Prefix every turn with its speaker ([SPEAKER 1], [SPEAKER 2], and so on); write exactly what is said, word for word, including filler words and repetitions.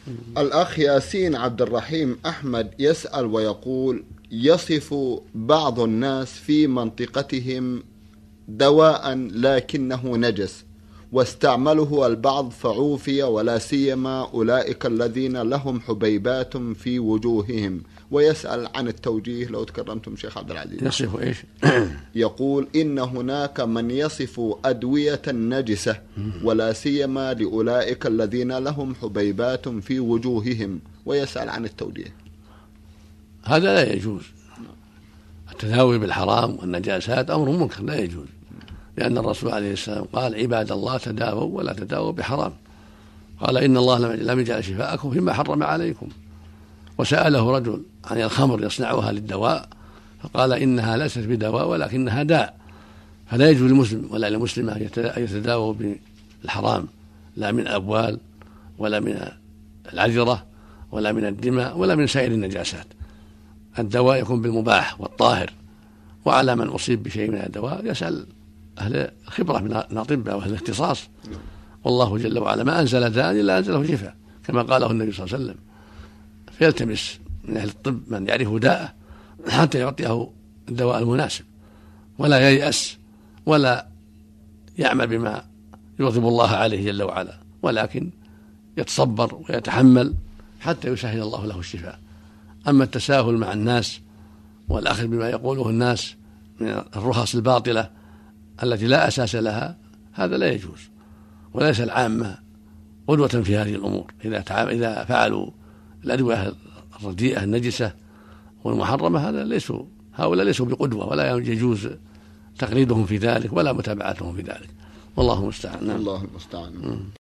[SPEAKER 1] الأخ ياسين عبد الرحيم أحمد يسأل ويقول: يصف بعض الناس في منطقتهم دواء لكنه نجس واستعمله البعض فعوفي، ولا سيما أولئك الذين لهم حبيبات في وجوههم، ويسأل عن التوجيه لو تكرمتم شيخ عبد العزيز.
[SPEAKER 2] يصف إيش؟
[SPEAKER 1] يقول إن هناك من يصف أدوية نجسة ولا سيما لأولئك الذين لهم حبيبات في وجوههم، ويسأل عن التوجيه.
[SPEAKER 2] هذا لا يجوز. التداوي بالحرام والنجاسات أمر منكر لا يجوز، لأن الرسول عليه السلام قال: عباد الله تداووا ولا تداووا بحرام. قال: إن الله لم يجعل شفاءكم فيما حرم عليكم. وسأله رجل عن الخمر يصنعها للدواء فقال: إنها ليست بدواء ولكنها داء. فلا يجوز للمسلم ولا للمسلمة أن يتداووا بالحرام، لا من أبوال ولا من العذرة ولا من الدماء ولا من سائر النجاسات. الدواء يكون بالمباح والطاهر. وعلى من أصيب بشيء من الدواء يسأل أهل الخبرة من الأطباء وأهل الاختصاص، والله جل وعلا ما أنزل داء إلا أنزله شفاء كما قاله النبي صلى الله عليه وسلم. فيلتمس من أهل الطب من يعرف داءه حتى يعطيه الدواء المناسب، ولا ييأس ولا يعمل بما يغضب الله عليه جل وعلا، ولكن يتصبر ويتحمل حتى يسهل الله له الشفاء. أما التساهل مع الناس والأخذ بما يقوله الناس من الرخص الباطلة التي لا أساس لها هذا لا يجوز، وليس العامة قدوة في هذه الأمور. إذا إذا فعلوا الأدوية الرديئة النجسة والمحرمة هذا ليسوا هؤلاء ليسوا بقدوة، ولا يجوز تقليدهم في ذلك ولا متابعتهم في ذلك، والله المستعان.
[SPEAKER 1] الله المستعان.